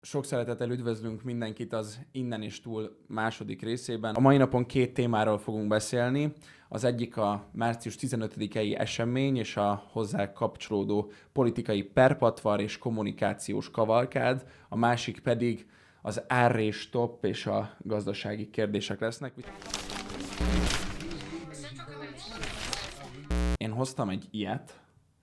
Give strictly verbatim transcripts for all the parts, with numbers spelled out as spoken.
Sok szeretettel üdvözlünk mindenkit az Innen és Túl második részében. A mai napon két témáról fogunk beszélni. Az egyik a március tizenötödikei esemény és a hozzá kapcsolódó politikai perpatvar és kommunikációs kavalkád, a másik pedig az árrés top és a gazdasági kérdések lesznek. Én hoztam egy ilyet,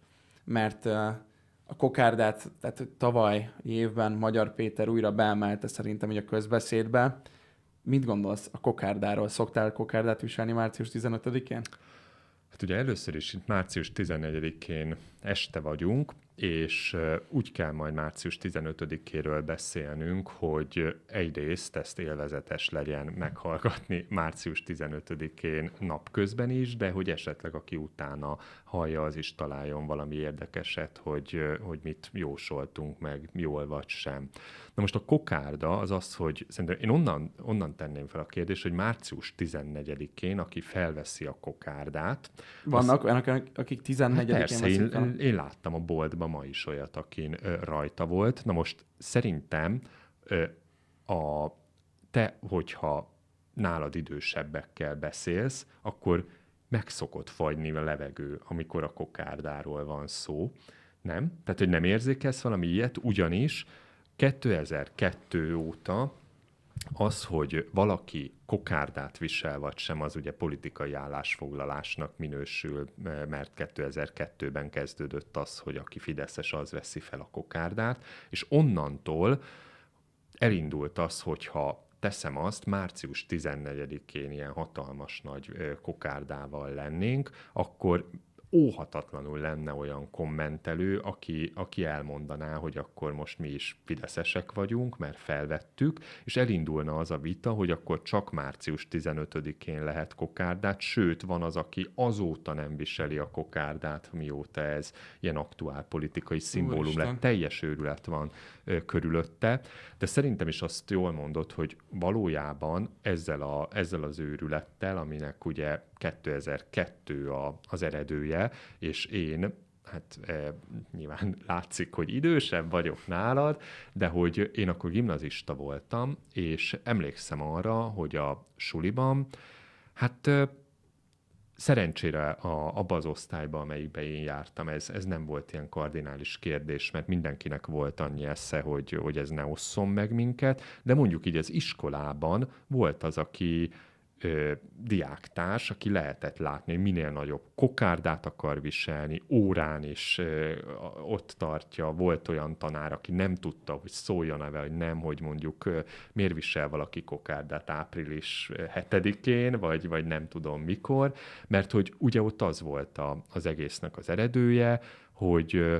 mert uh, a kokárdát, tehát tavaly évben Magyar Péter újra beemelte szerintem így a közbeszédbe. Mit gondolsz a kokárdáról? Szoktál kokárdát viselni március tizenötödikén? Hát ugye először is itt március tizennegyedikén este vagyunk, és úgy kell majd március tizenötödikéről beszélnünk, hogy egyrészt ezt élvezetes legyen meghallgatni március tizenötödikén napközben is, de hogy esetleg aki utána hallja, az is találjon valami érdekeset, hogy, hogy mit jósoltunk meg, jól vagy sem. Na most a kokárda az az, hogy szerintem én onnan, onnan tenném fel a kérdést, hogy március tizennegyedikén, aki felveszi a kokárdát. Vannak olyanok, akik tizennegyedikén hát persze, veszik fel? én, én láttam a boltban ma is olyat, akin ö, rajta volt. Na most szerintem ö, a, te, hogyha nálad idősebbekkel beszélsz, akkor meg szokott fagyni a levegő, amikor a kokárdáról van szó. Nem? Tehát, hogy nem érzékelsz valami ilyet, ugyanis kétezer-kettő óta az, hogy valaki kokárdát visel vagy sem, az ugye politikai állásfoglalásnak minősül, mert kétezer-kettőben kezdődött az, hogy aki fideszes, az veszi fel a kokárdát, és onnantól elindult az, hogyha teszem azt, március tizennegyedikén ilyen hatalmas nagy kokárdával lennénk, akkor óhatatlanul lenne olyan kommentelő, aki, aki elmondaná, hogy akkor most mi is fideszesek vagyunk, mert felvettük, és elindulna az a vita, hogy akkor csak március tizenötödikén lehet kokárdát, sőt, van az, aki azóta nem viseli a kokárdát, mióta ez ilyen aktuál politikai szimbólum Úristen. lett, teljes őrület van ö, körülötte, de szerintem is azt jól mondod, hogy valójában ezzel, a, ezzel az őrülettel, aminek ugye kétezer-kettő a, az eredője, és én, hát e, nyilván látszik, hogy idősebb vagyok nálad, de hogy én akkor gimnazista voltam, és emlékszem arra, hogy a suliban, hát e, szerencsére a, abba az osztályban, amelyikben én jártam, ez, ez nem volt ilyen kardinális kérdés, mert mindenkinek volt annyi esze, hogy, hogy ez ne osszon meg minket, de mondjuk így az iskolában volt az, aki Ö, diáktárs, aki lehetett látni, hogy minél nagyobb kokárdát akar viselni, órán is ö, ott tartja. Volt olyan tanár, aki nem tudta, hogy szóljon neve, hogy nem, hogy mondjuk ö, miért visel valaki kokárdát április hetedikén, vagy, vagy nem tudom mikor, mert hogy ugye ott az volt a, az egésznek az eredője, hogy ö,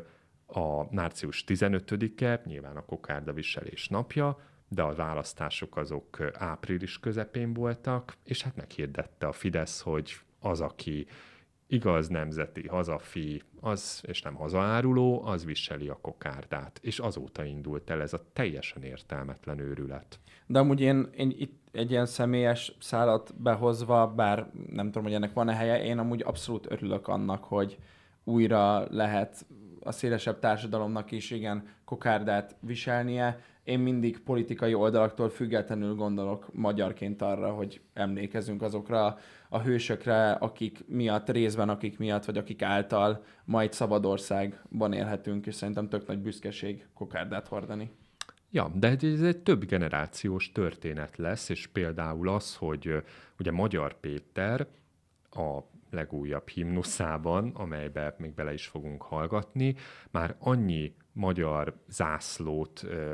a március tizenötödike, nyilván a kokárda viselés napja, de a választások azok április közepén voltak, és hát meghirdette a Fidesz, hogy az, aki igaz nemzeti, hazafi, az, és nem hazaáruló, az viseli a kokárdát. És azóta indult el ez a teljesen értelmetlen őrület. De amúgy én, én itt egy ilyen személyes szálat behozva, bár nem tudom, hogy ennek van-e helye, én amúgy abszolút örülök annak, hogy újra lehet a szélesebb társadalomnak is igen kokárdát viselnie. Én mindig politikai oldalaktól függetlenül gondolok magyarként arra, hogy emlékezünk azokra a hősökre, akik miatt, részben akik miatt, vagy akik által majd szabad országban élhetünk, és szerintem tök nagy büszkeség kokárdát hordani. Ja, de ez egy több generációs történet lesz, és például az, hogy ugye Magyar Péter a legújabb himnuszában, amelybe még bele is fogunk hallgatni, már annyi magyar zászlót ö,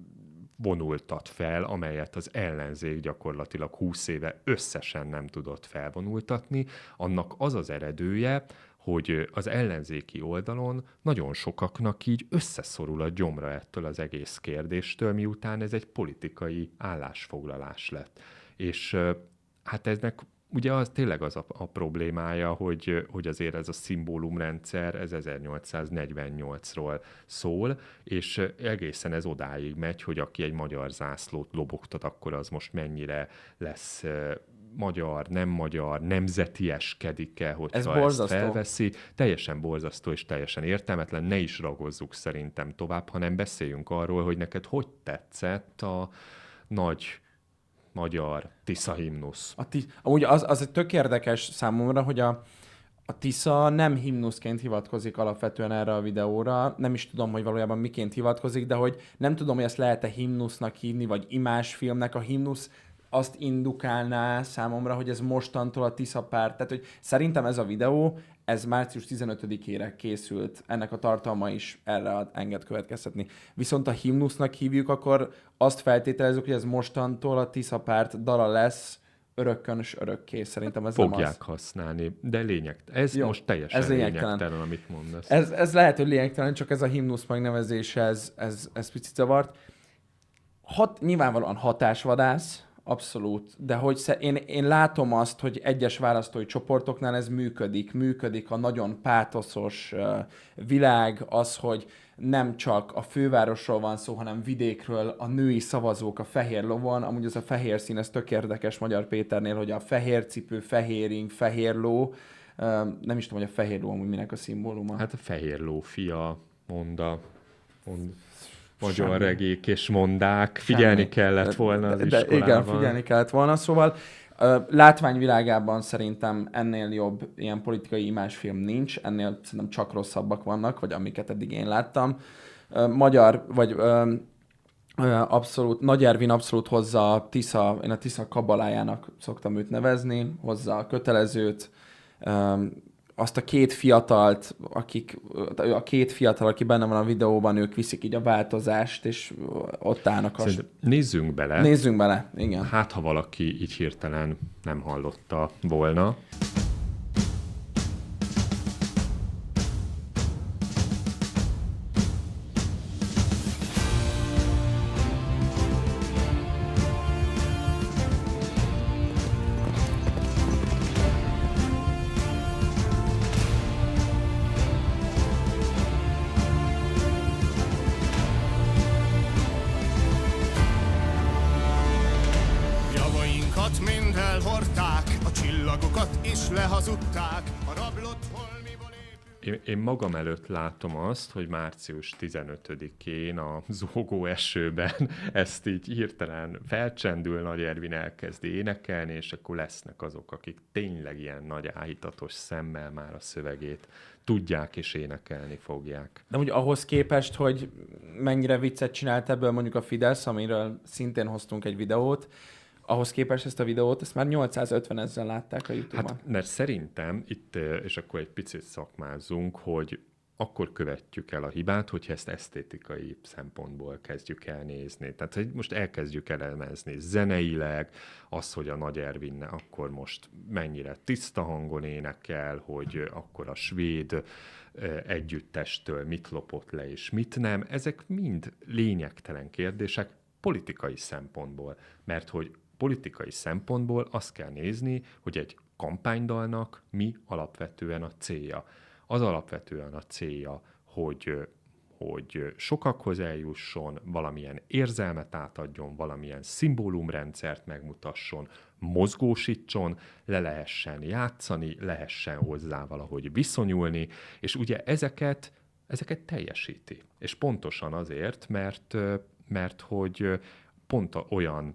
vonultat fel, amelyet az ellenzék gyakorlatilag húsz éve összesen nem tudott felvonultatni. Annak az az eredője, hogy az ellenzéki oldalon nagyon sokaknak így összeszorul a gyomra ettől az egész kérdéstől, miután ez egy politikai állásfoglalás lett. És hát eznek ugye az tényleg az a, a problémája, hogy, hogy azért ez a szimbólumrendszer, ez ezernyolcszáznegyvennyolcról szól, és egészen ez odáig megy, hogy aki egy magyar zászlót lobogtat, akkor az most mennyire lesz magyar, nem magyar, nemzetieskedik-e, hogyha Ez ezt borzasztó. felveszi. Teljesen borzasztó és teljesen értelmetlen. Ne is ragozzuk szerintem tovább, hanem beszéljünk arról, hogy neked hogy tetszett a nagy magyar Tisza himnusz. A ti- Amúgy az, az egy tök érdekes számomra, hogy a, a Tisza nem himnuszként hivatkozik alapvetően erre a videóra. Nem is tudom, hogy valójában miként hivatkozik, de hogy nem tudom, hogy ezt lehet-e himnusznak hívni, vagy imásfilmnek. A himnusz azt indukálná számomra, hogy ez mostantól a Tisza párt. Tehát, hogy szerintem ez a videó, ez március tizenötödikére készült, ennek a tartalma is erre enged következtetni. Viszont a himnusznak hívjuk, akkor azt feltételezzük, hogy ez mostantól a Tisza párt dala lesz, örökkön és örökké. Szerintem ez Fogják nem az. használni, de lényeg. Ez Jó, most teljesen ez lényegtelen. lényegtelen, amit mondasz. Ez, ez lehet, hogy lényegtelen, csak ez a himnusz megnevezése, ez, ez, ez picit zavart. Hat, nyilvánvalóan hatásvadász, abszolút, de hogy sze- én, én látom azt, hogy egyes választói csoportoknál ez működik. Működik a nagyon pátoszos uh, világ, az, hogy nem csak a fővárosról van szó, hanem vidékről, a női szavazók a fehér lovon. Amúgy ez a fehér szín, ez tök érdekes Magyar Péternél, hogy a fehér cipő, fehér ing, fehér ló. Uh, nem is tudom, hogy a fehér ló amúgy minek a szimbóluma. Hát a fehér ló fia, monda, mond, magyar Semmi. regék és mondák. Figyelni Semmi. kellett volna az de, iskolában. de igen, figyelni kellett volna. Szóval uh, látványvilágában szerintem ennél jobb ilyen politikai imásfilm nincs, ennél szerintem csak rosszabbak vannak, vagy amiket eddig én láttam. Uh, magyar, vagy uh, uh, abszolút, Nagy Ervin abszolút hozza a Tisza, én a Tisza kabalájának szoktam őt nevezni, hozza a kötelezőt, um, azt a két fiatalt, akik, a két fiatal, aki benne van a videóban, ők viszik így a változást, és ott állnak a... Szerintem nézzünk bele. Nézzünk bele, igen. Hát, ha valaki így hirtelen nem hallotta volna. Javainkat mind elhordták, a csillagokat is lehazudták, a rablott holmiban épül. Én, én magam előtt látom azt, hogy március tizenötödikén a zúgó esőben ezt így hirtelen felcsendül, Nagy Ervin elkezd énekelni, és akkor lesznek azok, akik tényleg ilyen nagy áhítatos szemmel már a szövegét tudják és énekelni fogják. De úgy ahhoz képest, hogy mennyire viccet csinált ebből mondjuk a Fidesz, amiről szintén hoztunk egy videót, ahhoz képest ezt a videót, ezt már nyolcszázötven ezeren látták a YouTube-on. Hát, mert szerintem itt, és akkor egy picit szakmázzunk, hogy akkor követjük el a hibát, hogyha ezt esztétikai szempontból kezdjük el nézni. Tehát, hogy most elkezdjük elemezni zeneileg, az, hogy a Nagy Ervin akkor most mennyire tiszta hangon énekel, hogy akkor a svéd együttestől mit lopott le és mit nem. Ezek mind lényegtelen kérdések politikai szempontból, mert hogy politikai szempontból azt kell nézni, hogy egy kampánydalnak mi alapvetően a célja. Az alapvetően a célja, hogy, hogy sokakhoz eljusson, valamilyen érzelmet átadjon, valamilyen szimbólumrendszert megmutasson, mozgósítson, le lehessen játszani, lehessen hozzá valahogy viszonyulni, és ugye ezeket, ezeket teljesíti. És pontosan azért, mert, mert hogy pont olyan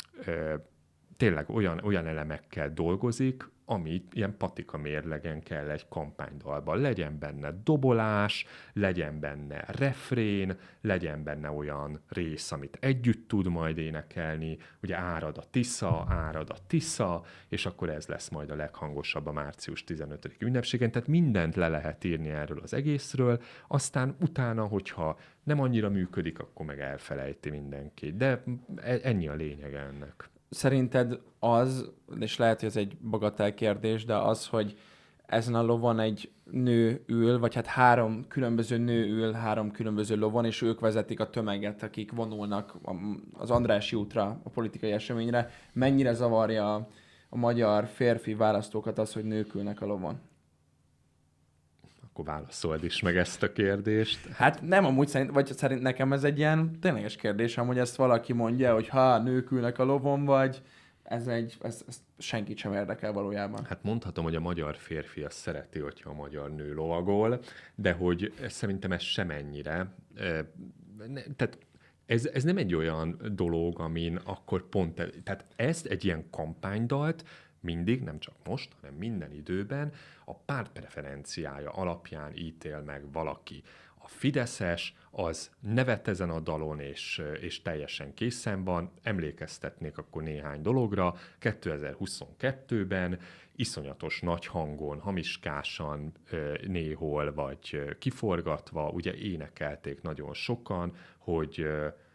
tényleg olyan, olyan elemekkel dolgozik, ami ilyen patika mérlegen kell egy kampánydalban. Legyen benne dobolás, legyen benne refrén, legyen benne olyan rész, amit együtt tud majd énekelni, ugye árad a Tisza, árad a Tisza, és akkor ez lesz majd a leghangosabb a március tizenötödike ünnepségen, tehát mindent le lehet írni erről az egészről, aztán utána, hogyha nem annyira működik, akkor meg elfelejti mindenki. De ennyi a lényeg ennek. Szerinted az, és lehet, hogy ez egy bagatel kérdés, de az, hogy ezen a lovon egy nő ül, vagy hát három különböző nő ül, három különböző lovon, és ők vezetik a tömeget, akik vonulnak az Andrássy útra, a politikai eseményre. Mennyire zavarja a magyar férfi választókat az, hogy nők ülnek a lovon? Akkor válaszold is meg ezt a kérdést. Hát nem, amúgy szerint, vagy szerint nekem ez egy ilyen tényleges kérdés, amúgy ezt valaki mondja, hogy ha nők ülnek a lovon, vagy, ez egy, ez, ez senkit sem érdekel valójában. Hát mondhatom, hogy a magyar férfi azt szereti, hogyha a magyar nő lovagol, de hogy szerintem ez sem ennyire. Tehát ez, ez nem egy olyan dolog, amin akkor pont... Tehát ezt egy ilyen kampánydalt mindig, nem csak most, hanem minden időben a párt preferenciája alapján ítél meg valaki. A fideszes az nevet ezen a dalon, és, és teljesen készen van. Emlékeztetnék akkor néhány dologra. kétezer-huszonkettőben iszonyatos nagy hangon, hamiskásan néhol, vagy kiforgatva, ugye énekelték nagyon sokan, hogy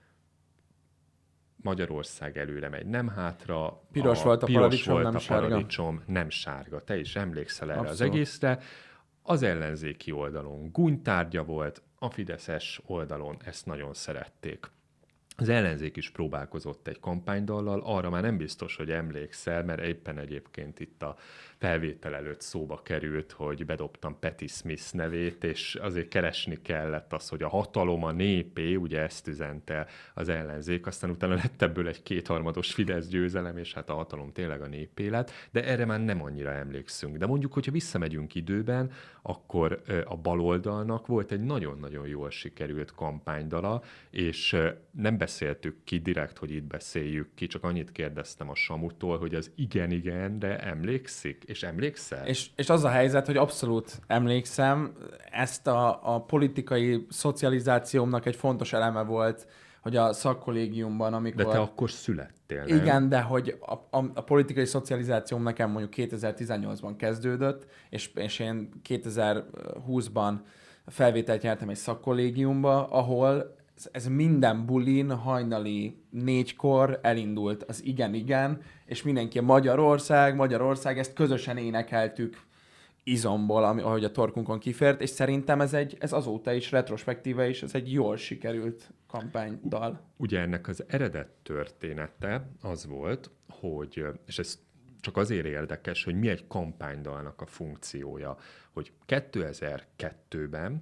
Magyarország előre megy, nem hátra. Piros a, volt a piros paradicsom, volt nem a sárga. paradicsom, nem sárga. Te is emlékszel erre Abszolút. az egészre. Az ellenzéki oldalon gúnytárgya volt, a fideszes oldalon ezt nagyon szerették. Az ellenzék is próbálkozott egy kampánydallal, arra már nem biztos, hogy emlékszel, mert éppen egyébként itt a felvétel előtt szóba került, hogy bedobtam Patti Smith nevét, és azért keresni kellett az, hogy a hatalom a népé, ugye ezt üzente az ellenzék, aztán utána lett ebből egy kétharmados Fidesz győzelem, és hát a hatalom tényleg a népé lett, de erre már nem annyira emlékszünk. De mondjuk, hogyha visszamegyünk időben, akkor a baloldalnak volt egy nagyon-nagyon jól sikerült kampánydala, és nem beszéltük ki direkt, hogy itt beszéljük ki, csak annyit kérdeztem a Samutól, hogy az igen-igenre emlékszik, és emlékszel? És, és az a helyzet, hogy abszolút emlékszem, ezt a, a politikai szocializációmnak egy fontos eleme volt, hogy a szakkollégiumban, amikor... De te akkor születtél, nem? Igen, de hogy a, a, a politikai szocializációm nekem mondjuk kétezer-tizennyolcban kezdődött, és, és én kétezer-húszban felvételt nyertem egy szakkollégiumba, ahol ez minden bulin hajnali négykor elindult az igen-igen, és mindenki Magyarország, Magyarország, ezt közösen énekeltük izomból, ami, ahogy a torkunkon kifért, és szerintem ez, egy, ez azóta is, retrospektíve is, ez egy jól sikerült kampánydal. Ugye ennek az eredet története az volt, hogy, és ez csak azért érdekes, hogy mi egy kampánydalnak a funkciója, hogy kétezer-kettőben,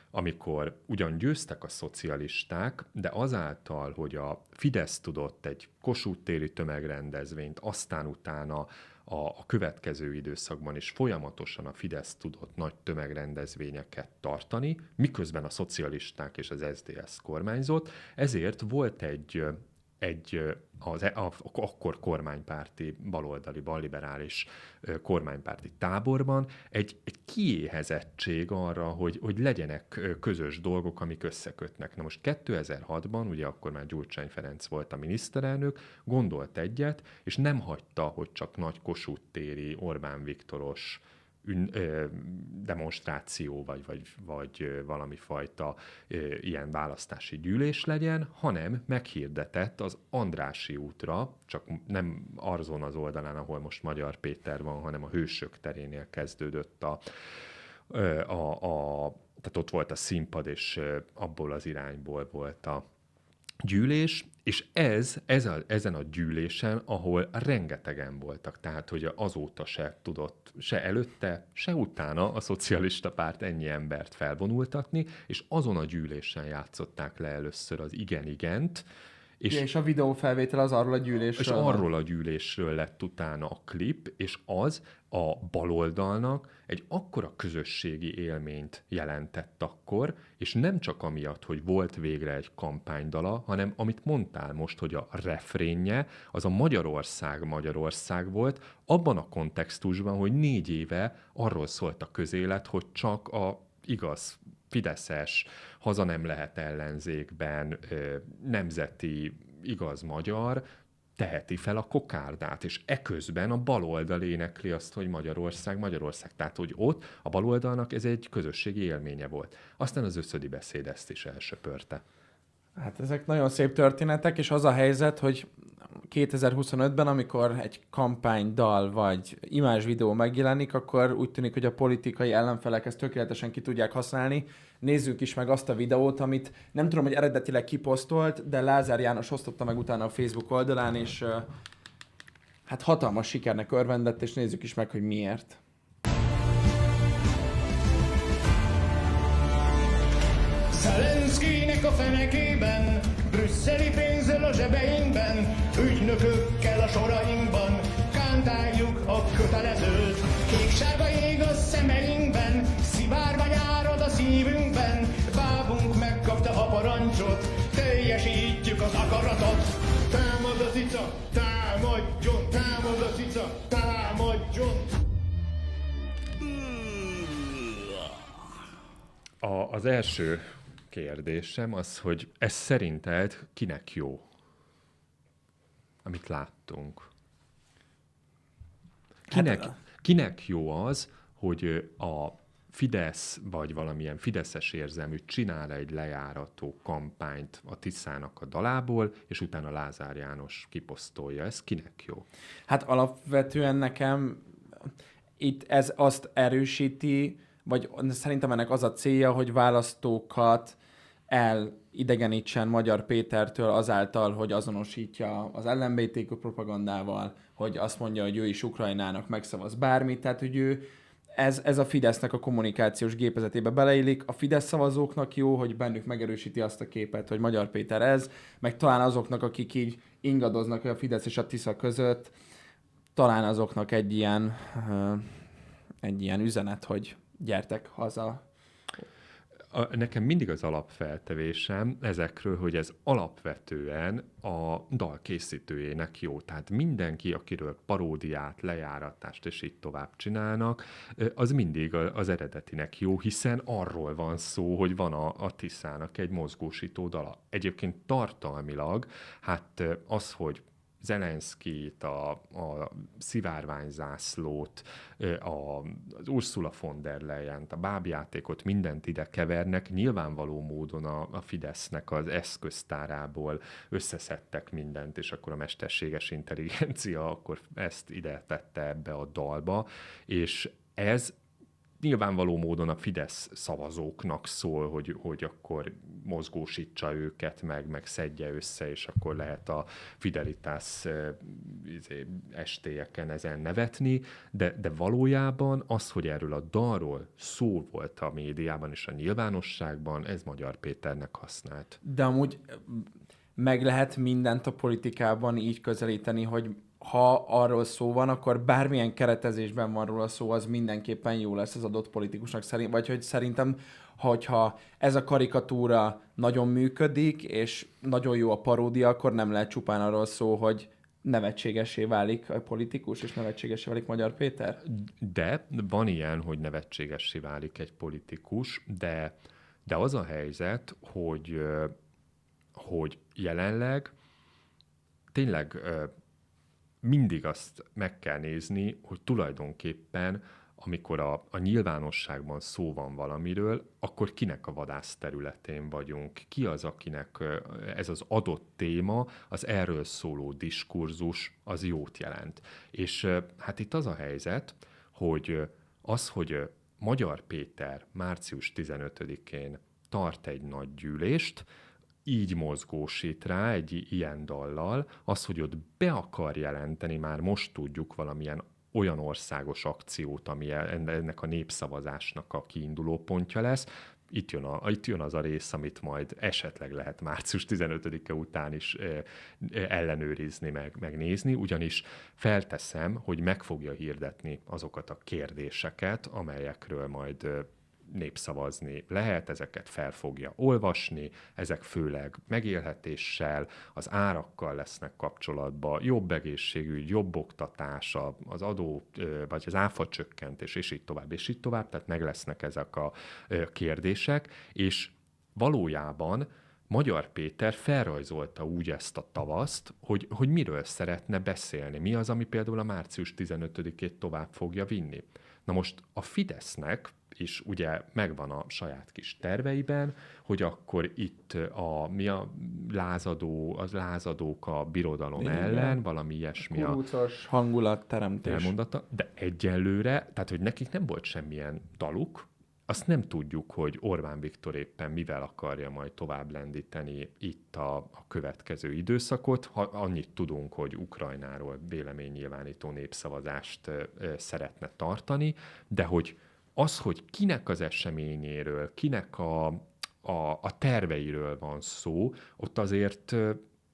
amikor ugyan győztek a szocialisták, de azáltal, hogy a Fidesz tudott egy Kossuth téri tömegrendezvényt, aztán utána a, a következő időszakban is folyamatosan a Fidesz tudott nagy tömegrendezvényeket tartani, miközben a szocialisták és az es zé dé es kormányzott, ezért volt egy, egy az, a, akkor kormánypárti, baloldali, balliberális kormánypárti táborban egy, egy kiéhezettség arra, hogy, hogy legyenek közös dolgok, amik összekötnek. Na most kétezer-hatban, ugye akkor már Gyurcsány Ferenc volt a miniszterelnök, gondolt egyet, és nem hagyta, hogy csak nagy Kossuth téri Orbán Viktoros ün, ö, demonstráció, vagy, vagy, vagy valami fajta ö, ilyen választási gyűlés legyen, hanem meghirdetett az Andrássy útra, csak nem azon az oldalán, ahol most Magyar Péter van, hanem a Hősök terénél kezdődött a, a, a tehát ott volt a színpad, és abból az irányból volt a gyűlés, és ez, ez a, ezen a gyűlésen, ahol rengetegen voltak, tehát hogy azóta se tudott, se előtte, se utána a szocialista párt ennyi embert felvonultatni, és azon a gyűlésen játszották le először az igen-igent, És, ja, és a videófelvétel az arról a gyűlésről. És arról a gyűlésről lett utána a klip, és az a baloldalnak egy akkora közösségi élményt jelentett akkor, és nem csak amiatt, hogy volt végre egy kampánydala, hanem amit mondtál most, hogy a refrénje, az a Magyarország Magyarország volt, abban a kontextusban, hogy négy éve arról szólt a közélet, hogy csak a igaz fideszes, haza nem lehet ellenzékben, nemzeti, igaz magyar, teheti fel a kokárdát, és eközben a baloldal énekli azt, hogy Magyarország, Magyarország. Tehát, hogy ott a baloldalnak ez egy közösségi élménye volt. Aztán az összödi beszéd ezt is elsöpörte. Hát ezek nagyon szép történetek, és az a helyzet, hogy kétezer-huszonötben, amikor egy kampánydal vagy imázsvideó megjelenik, akkor úgy tűnik, hogy a politikai ellenfelek ezt tökéletesen ki tudják használni. Nézzük is meg azt a videót, amit nem tudom, hogy eredetileg kiposztolt, de Lázár János osztotta meg utána a Facebook oldalán, és hát hatalmas sikernek örvendett, és nézzük is meg, hogy miért. Zelenszkijnek a fenekében, brüsszeli pénzzel a zsebeinkben, ügy ügynökökkel a sorainkban, kántáljuk a kötelezőt. Kék-sárga ég a szemeinkben, szivárvány árad a szívünkben, bábunk megkapta a parancsot, teljesítjük az akaratot. Támad a cica, támadjon, támad a cica, támadjon. A, az első kérdésem az, hogy ez szerinted kinek jó? Amit láttunk. Kinek, Hát, kinek jó az, hogy a Fidesz vagy valamilyen fideszes érzelmű csinál egy lejárató kampányt a Tiszának a dalából, és utána Lázár János kiposztolja. Ez kinek jó? Hát alapvetően nekem itt ez azt erősíti, vagy szerintem ennek az a célja, hogy választókat elidegenítsen Magyar Pétertől azáltal, hogy azonosítja az el em bé té kú propagandával, hogy azt mondja, hogy ő is Ukrajnának megszavaz bármit, tehát hogy ő ez, ez a Fidesznek a kommunikációs gépezetébe beleillik. A Fidesz szavazóknak jó, hogy bennük megerősíti azt a képet, hogy Magyar Péter ez, meg talán azoknak, akik így ingadoznak a Fidesz és a Tisza között, talán azoknak egy ilyen, egy ilyen üzenet, hogy gyertek haza. A, nekem mindig az alapfeltevésem ezekről, hogy ez alapvetően a dal készítőjének jó. Tehát mindenki, akiről paródiát, lejáratást és így tovább csinálnak, az mindig az eredetinek jó, hiszen arról van szó, hogy van a, a Tiszának egy mozgósító dala. Egyébként tartalmilag, hát az, hogy Zelenszkijt, a, a szivárványzászlót, a, az Ursula von der Leyent, a bábjátékot, mindent ide kevernek. Nyilvánvaló módon a, a Fidesznek az eszköztárából összeszedtek mindent, és akkor a mesterséges intelligencia akkor ezt ide tette ebbe a dalba, és ez nyilvánvaló módon a Fidesz szavazóknak szól, hogy, hogy akkor mozgósítsa őket, meg, meg szedje össze, és akkor lehet a Fidelitás estélyeken ezen nevetni, de, de valójában az, hogy erről a dalról szó volt a médiában és a nyilvánosságban, ez Magyar Péternek használt. De amúgy meg lehet mindent a politikában így közelíteni, hogy ha arról szó van, akkor bármilyen keretezésben van róla szó, az mindenképpen jó lesz az adott politikusnak szerint, vagy hogy szerintem, hogyha ez a karikatúra nagyon működik, és nagyon jó a paródia, akkor nem lehet csupán arról szó, hogy nevetségesé válik a politikus, és nevetségesé válik Magyar Péter? De van ilyen, hogy nevetségessé válik egy politikus, de, de az a helyzet, hogy, hogy jelenleg tényleg mindig azt meg kell nézni, hogy tulajdonképpen, amikor a, a nyilvánosságban szó van valamiről, akkor kinek a vadász területén vagyunk. Ki az, akinek ez az adott téma, az erről szóló diskurzus, az jót jelent. És hát itt az a helyzet, hogy az, hogy Magyar Péter március tizenötödikén tart egy nagy gyűlést, így mozgósít rá egy ilyen dallal, az, hogy ott be akar jelenteni, már most tudjuk valamilyen olyan országos akciót, ami ennek a népszavazásnak a kiinduló pontja lesz. Itt jön, a, itt jön az a rész, amit majd esetleg lehet március tizenötödike után is eh, ellenőrizni, meg, megnézni, ugyanis felteszem, hogy meg fogja hirdetni azokat a kérdéseket, amelyekről majd eh, népszavazni lehet, ezeket fel fogja olvasni, ezek főleg megélhetéssel, az árakkal lesznek kapcsolatban, jobb egészségügy, jobb oktatás, az adó, vagy az áfa csökkentés, és így tovább, és így tovább, tehát meg lesznek ezek a kérdések, és valójában Magyar Péter felrajzolta úgy ezt a tavaszt, hogy, hogy miről szeretne beszélni, mi az, ami például a március tizenötödikét tovább fogja vinni. Na most a Fidesznek is ugye megvan a saját kis terveiben, hogy akkor itt a, mi a lázadó, az lázadók a birodalom igen. ellen, valami ilyesmi a kurucos hangulatteremtés. Elmondata, de egyelőre, tehát hogy nekik nem volt semmilyen daluk, azt nem tudjuk, hogy Orbán Viktor éppen mivel akarja majd tovább lendíteni itt a, a következő időszakot. Ha annyit tudunk, hogy Ukrajnáról véleménynyilvánító népszavazást e, e, szeretne tartani, de hogy az, hogy kinek az eseményéről, kinek a, a, a terveiről van szó, ott azért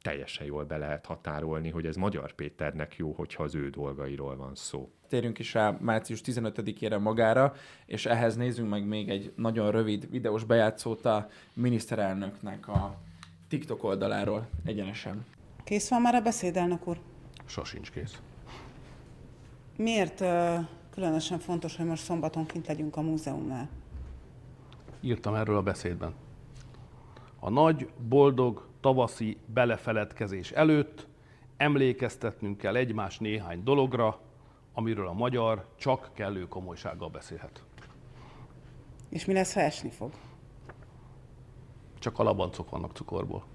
teljesen jól be lehet határolni, hogy ez Magyar Péternek jó, hogyha az ő dolgairól van szó. Térjünk is rá március tizenötödikére magára, és ehhez nézzünk meg még egy nagyon rövid videós bejátszót a miniszterelnöknek a TikTok oldaláról egyenesen. Kész van már a beszéd, elnök úr? Sosincs kész. Miért uh, különösen fontos, hogy most szombaton kint legyünk a múzeumnál? Írtam erről a beszédben. A nagy, boldog, tavaszi belefeledkezés előtt emlékeztetnünk kell egymás néhány dologra, amiről a magyar csak kellő komolysággal beszélhet. És mi lesz, ha esni fog? Csak a labancok vannak cukorból.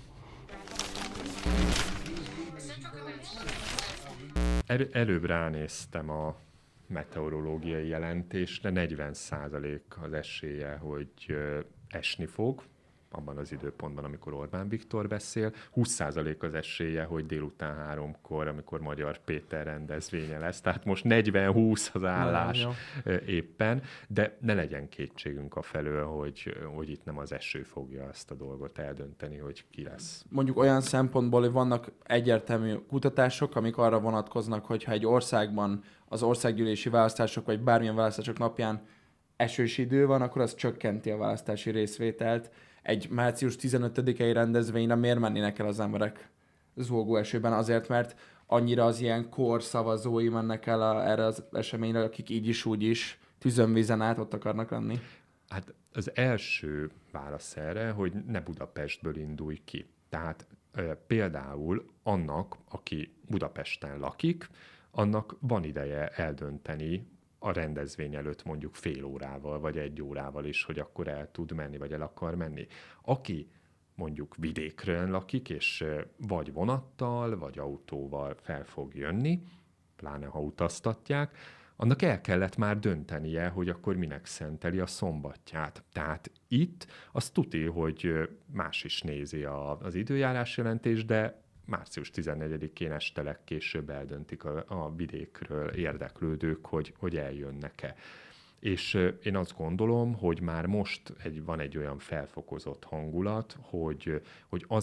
El, előbb ránéztem a meteorológiai jelentésre, negyven százalék az esélye, hogy ö, esni fog, abban az időpontban, amikor Orbán Viktor beszél. húsz százalék az esélye, hogy délután háromkor, amikor Magyar Péter rendezvénye lesz. Tehát most negyven-húsz az állás éppen, de ne legyen kétségünk afelől, hogy, hogy itt nem az eső fogja ezt a dolgot eldönteni, hogy ki lesz. Mondjuk olyan szempontból, hogy vannak egyértelmű kutatások, amik arra vonatkoznak, hogy ha egy országban az országgyűlési választások, vagy bármilyen választások napján esős idő van, akkor az csökkenti a választási részvételt. Egy március tizenötödikei rendezvényre miért mennének el az emberek zúgó esőben? Azért, mert annyira az ilyen kor szavazói mennek el a, erre az eseményre, akik így is, úgy is tüzönvízen át ott akarnak lenni. Hát az első válasz erre, hogy ne Budapestből indulj ki. Tehát e, például annak, aki Budapesten lakik, annak van ideje eldönteni a rendezvény előtt mondjuk fél órával, vagy egy órával is, hogy akkor el tud menni, vagy el akar menni. Aki mondjuk vidékről lakik, és vagy vonattal, vagy autóval fel fog jönni, pláne ha utaztatják, annak el kellett már döntenie, hogy akkor minek szenteli a szombatját. Tehát itt az tuti, hogy más is nézi a, az időjárás jelentést, de március tizennegyedikén este legkésőbb eldöntik a, a vidékről érdeklődők, hogy, hogy eljönnek-e. És én azt gondolom, hogy már most egy, van egy olyan felfokozott hangulat, hogy, hogy az,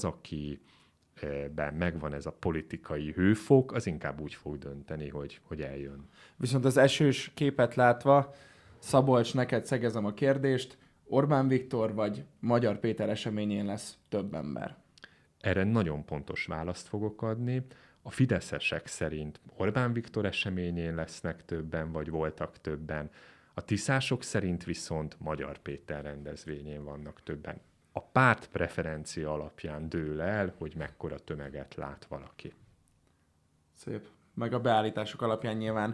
akiben megvan ez a politikai hőfok, az inkább úgy fog dönteni, hogy, hogy eljön. Viszont az esős képet látva, Szabolcs, neked szegezem a kérdést, Orbán Viktor vagy Magyar Péter eseményén lesz több ember? Erre nagyon pontos választ fogok adni. A fideszesek szerint Orbán Viktor eseményén lesznek többen, vagy voltak többen. A tiszások szerint viszont Magyar Péter rendezvényén vannak többen. A párt preferencia alapján dől el, hogy mekkora tömeget lát valaki. Szép. Meg a beállítások alapján nyilván.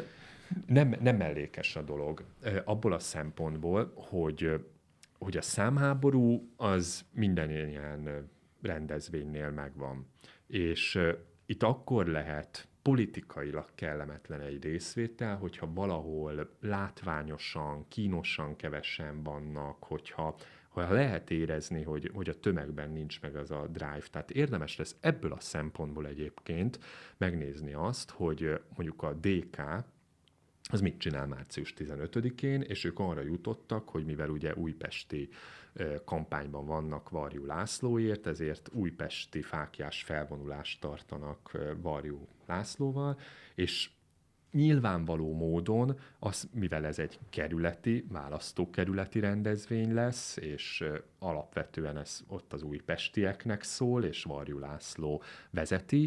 Nem, nem mellékes a dolog. Abból a szempontból, hogy, hogy a számháború az minden ilyen rendezvénynél megvan. És uh, itt akkor lehet politikailag kellemetlen egy részvétel, hogyha valahol látványosan, kínosan kevesen vannak, hogyha, ha lehet érezni, hogy, hogy a tömegben nincs meg az a drive. Tehát érdemes lesz ebből a szempontból egyébként megnézni azt, hogy mondjuk a dé ká az mit csinál március tizenötödikén, és ők arra jutottak, hogy mivel ugye újpesti kampányban vannak Varjú Lászlóért, ezért újpesti fáklyás felvonulást tartanak Varjú Lászlóval, és nyilvánvaló módon, az, mivel ez egy kerületi, választókerületi rendezvény lesz, és alapvetően ez ott az újpestieknek szól, és Varjú László vezeti,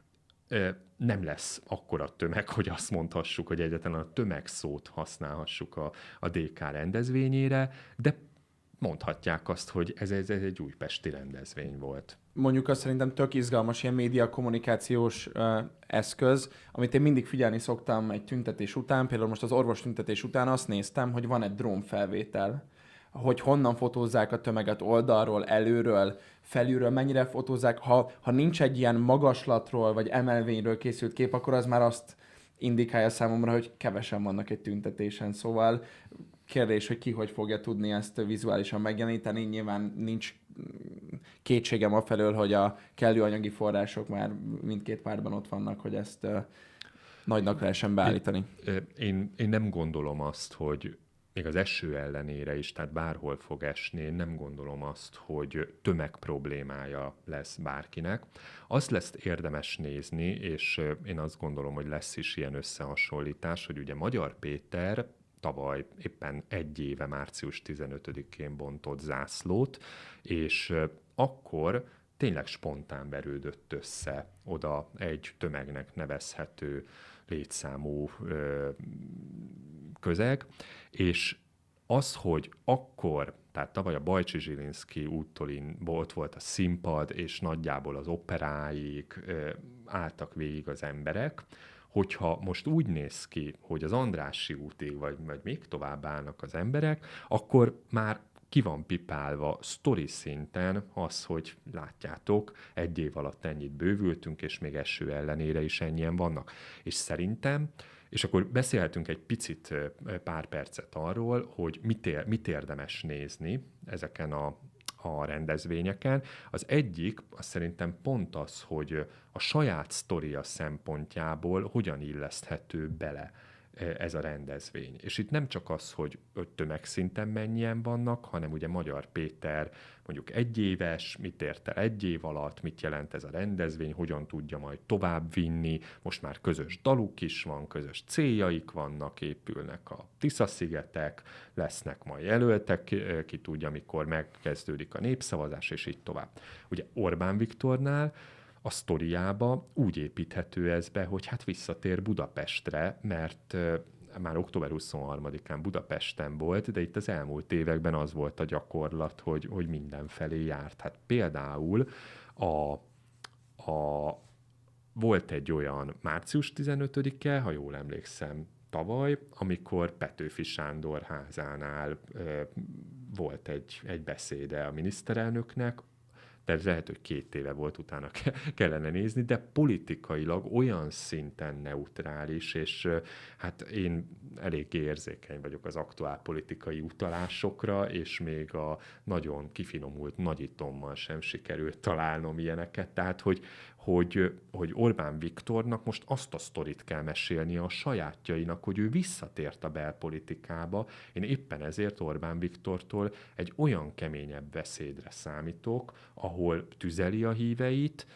nem lesz akkora tömeg, hogy azt mondhassuk, hogy egyáltalán a tömegszót használhassuk a, a dé ká rendezvényére, de mondhatják azt, hogy ez, ez, ez egy újpesti rendezvény volt. Mondjuk azt szerintem tök izgalmas ilyen média kommunikációs uh, eszköz, amit én mindig figyelni szoktam egy tüntetés után, például most az orvos tüntetés után azt néztem, hogy van egy drónfelvétel, hogy honnan fotózzák a tömeget oldalról, előről, felülről, mennyire fotózzák. Ha, ha nincs egy ilyen magaslatról vagy emelvényről készült kép, akkor az már azt indikálja számomra, hogy kevesen vannak egy tüntetésen. Szóval kérdés, hogy ki hogy fogja tudni ezt vizuálisan megjeleníteni. Nyilván nincs kétségem afelől, hogy a kellő anyagi források már mindkét pártban ott vannak, hogy ezt uh, nagynak lehessen beállítani. Én, én, én nem gondolom azt, hogy még az eső ellenére is, tehát bárhol fog esni, én nem gondolom azt, hogy tömeg problémája lesz bárkinek. Azt lesz érdemes nézni, és én azt gondolom, hogy lesz is ilyen összehasonlítás, hogy ugye Magyar Péter tavaly éppen egy éve március tizenötödikén bontott zászlót, és akkor tényleg spontán verődött össze oda egy tömegnek nevezhető létszámú ö, közeg, és az, hogy akkor, tehát tavaly a Bajcsi Zsilinszky úttól ott volt a színpad, és nagyjából az operáig ö, álltak végig az emberek, hogyha most úgy néz ki, hogy az Andrássy útig, vagy, vagy még tovább állnak az emberek, akkor már ki van pipálva sztori szinten az, hogy látjátok, egy év alatt ennyit bővültünk, és még eső ellenére is ennyien vannak. És szerintem, és akkor beszélhetünk egy picit, pár percet arról, hogy mit, ér, mit érdemes nézni ezeken a, a rendezvényeken. Az egyik, az szerintem pont az, hogy a saját sztoria szempontjából hogyan illeszthető bele ez a rendezvény. És itt nem csak az, hogy tömegszinten mennyien vannak, hanem ugye Magyar Péter mondjuk egyéves, mit ért el egy év alatt, mit jelent ez a rendezvény, hogyan tudja majd tovább vinni, most már közös daluk is van, közös céljaik vannak, épülnek a Tisza-szigetek, lesznek majd jelöltek, ki tudja, mikor megkezdődik a népszavazás, és így tovább. Ugye Orbán Viktornál a sztoriába úgy építhető ez be, hogy hát visszatér Budapestre, mert uh, már október huszonharmadikán Budapesten volt, de itt az elmúlt években az volt a gyakorlat, hogy, hogy mindenfelé járt. Hát például a, a, volt egy olyan március tizenötödike, ha jól emlékszem, tavaly, amikor Petőfi Sándor házánál uh, volt egy, egy beszéde a miniszterelnöknek, de lehet, hogy két éve volt, utána kellene nézni, de politikailag olyan szinten neutrális, és hát én eléggé érzékeny vagyok az aktuál politikai utalásokra, és még a nagyon kifinomult nagyitommal sem sikerült találnom ilyeneket, tehát hogy, hogy, hogy Orbán Viktornak most azt a sztorit kell mesélnie a sajátjainak, hogy ő visszatért a belpolitikába. Én éppen ezért Orbán Viktortól egy olyan keményebb beszédre számítok, ahol tüzeli a híveit,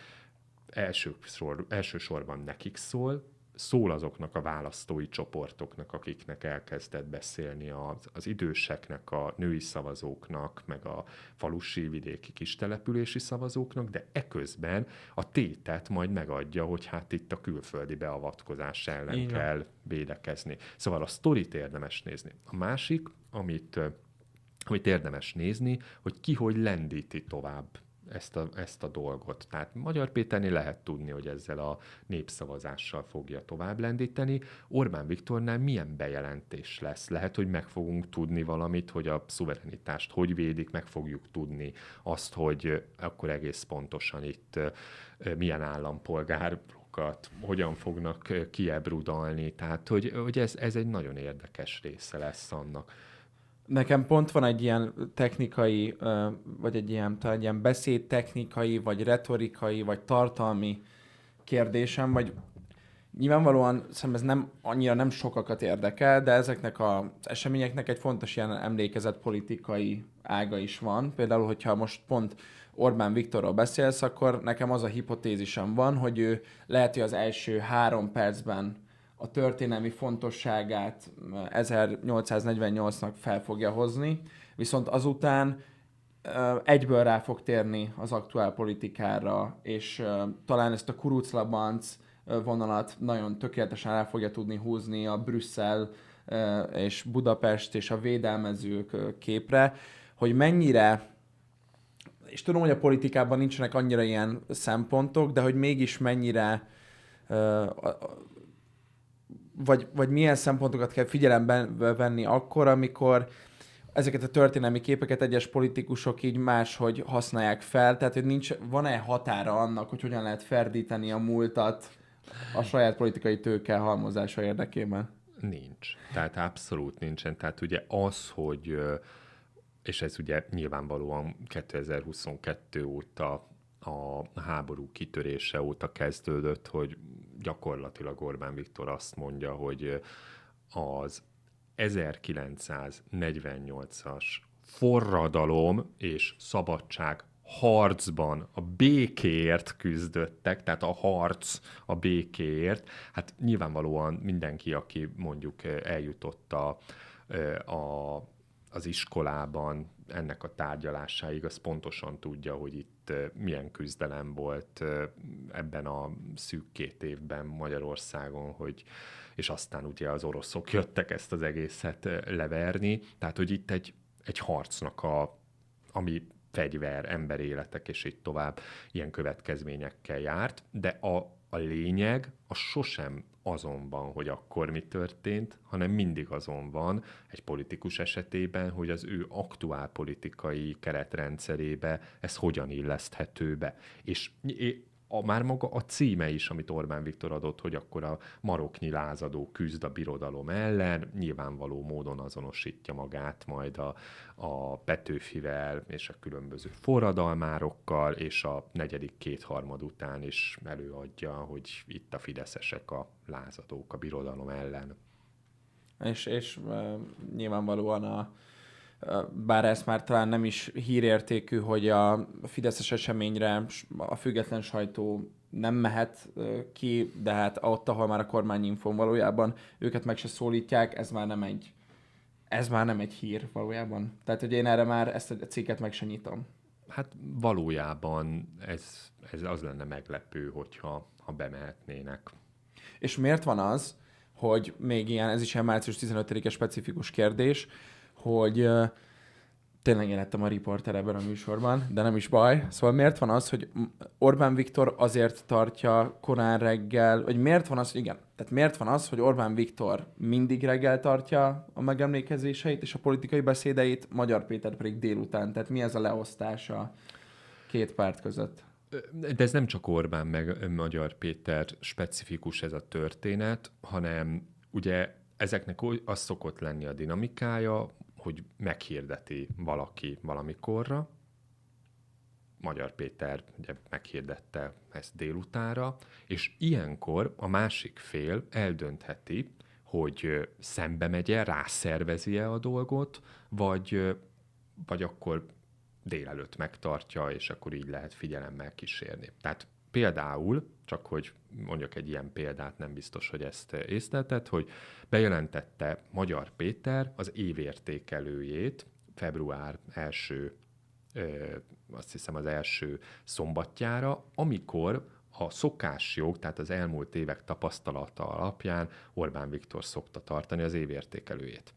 elsősor, elsősorban nekik szól, szól azoknak a választói csoportoknak, akiknek elkezdett beszélni az, az időseknek, a női szavazóknak, meg a falusi vidéki kistelepülési szavazóknak, de eközben a tétet majd megadja, hogy hát itt a külföldi beavatkozás ellen Igen. kell védekezni. Szóval a sztorit érdemes nézni. A másik, amit, amit érdemes nézni, hogy ki hogy lendíti tovább Ezt a, ezt a dolgot. Tehát Magyar Péternél lehet tudni, hogy ezzel a népszavazással fogja tovább lendíteni. Orbán Viktornál milyen bejelentés lesz? Lehet, hogy meg fogunk tudni valamit, hogy a szuverenitást hogy védik, meg fogjuk tudni azt, hogy akkor egész pontosan itt milyen állampolgárokat, hogyan fognak kiebrudalni. Tehát, hogy, hogy ez, ez egy nagyon érdekes része lesz annak. Nekem pont van egy ilyen technikai, vagy egy ilyen, talán egy ilyen beszédtechnikai, vagy retorikai, vagy tartalmi kérdésem, vagy nyilvánvalóan szerintem ez nem, annyira nem sokakat érdekel, de ezeknek az eseményeknek egy fontos ilyen emlékezett politikai ága is van. Például, hogyha most pont Orbán Viktorról beszélsz, akkor nekem az a hipotézisem van, hogy ő lehet, hogy az első három percben a történelmi fontosságát ezernyolcszáznegyvennyolcnak fel fogja hozni, viszont azután egyből rá fog térni az aktuál politikára, és talán ezt a kuruclabanc vonalat nagyon tökéletesen el fogja tudni húzni a Brüsszel és Budapest és a védelmezők képre, hogy mennyire, és tudom, hogy a politikában nincsenek annyira ilyen szempontok, de hogy mégis mennyire Vagy, vagy milyen szempontokat kell figyelembe venni akkor, amikor ezeket a történelmi képeket egyes politikusok így máshogy használják fel, tehát hogy nincs, van-e határa annak, hogy hogyan lehet ferdíteni a múltat a saját politikai tőke halmozása érdekében? Nincs. Tehát abszolút nincsen. Tehát ugye az, hogy, és ez ugye nyilvánvalóan kétezer-huszonkettő óta, a háború kitörése óta kezdődött, hogy gyakorlatilag Orbán Viktor azt mondja, hogy az ezerkilencszáznegyvennyolcas forradalom és szabadság harcban a békéért küzdöttek, tehát a harc a békéért. Hát nyilvánvalóan mindenki, aki mondjuk eljutott a, a, az iskolában ennek a tárgyalásáig, az pontosan tudja, hogy itt milyen küzdelem volt ebben a szűk két évben Magyarországon, hogy és aztán ugye az oroszok jöttek ezt az egészet leverni. Tehát, hogy itt egy, egy harcnak a, ami fegyver, emberéletek, és így tovább ilyen következményekkel járt, de a, a lényeg az sosem azon van, hogy akkor mi történt, hanem mindig azon van egy politikus esetében, hogy az ő aktuál politikai keretrendszerébe ez hogyan illeszthető be. És a, már maga a címe is, amit Orbán Viktor adott, hogy akkor a maroknyi lázadó küzd a birodalom ellen, nyilvánvaló módon azonosítja magát majd a, a Petőfivel és a különböző forradalmárokkal, és a negyedik kétharmad után is előadja, hogy itt a fideszesek a lázadók a birodalom ellen. És, és uh, nyilvánvalóan a bár ez már talán nem is hírértékű, hogy a fideszes eseményre a független sajtó nem mehet ki, de hát ott, ahol már a kormányinfón valójában őket meg se szólítják, ez már nem egy, ez már nem egy hír valójában. Tehát, hogy én erre már ezt a cikket meg se nyitom. Hát valójában ez, ez az lenne meglepő, hogyha ha bemehetnének. És miért van az, hogy még ilyen, ez is ilyen március tizenötödike specifikus kérdés, hogy uh, tényleg én lettem a riporter ebben a műsorban, de nem is baj. Szóval miért van az, hogy Orbán Viktor azért tartja korán reggel, vagy miért van az, hogy igen, tehát miért van az, hogy Orbán Viktor mindig reggel tartja a megemlékezéseit és a politikai beszédeit, Magyar Péter pedig délután. Tehát mi ez a leosztás a két párt között? De ez nem csak Orbán meg Magyar Péter specifikus ez a történet, hanem ugye ezeknek az szokott lenni a dinamikája, hogy meghirdeti valaki valamikorra. Magyar Péter ugye meghirdette ezt délutánra, és ilyenkor a másik fél eldöntheti, hogy szembe megye, rászervezi-e a dolgot, vagy, vagy akkor délelőtt megtartja, és akkor így lehet figyelemmel kísérni. Tehát például, csak hogy mondjak egy ilyen példát, nem biztos, hogy ezt észlelted, hogy bejelentette Magyar Péter az évértékelőjét február első, azt hiszem az első szombatjára, amikor a szokásjog, tehát az elmúlt évek tapasztalata alapján Orbán Viktor szokta tartani az évértékelőjét.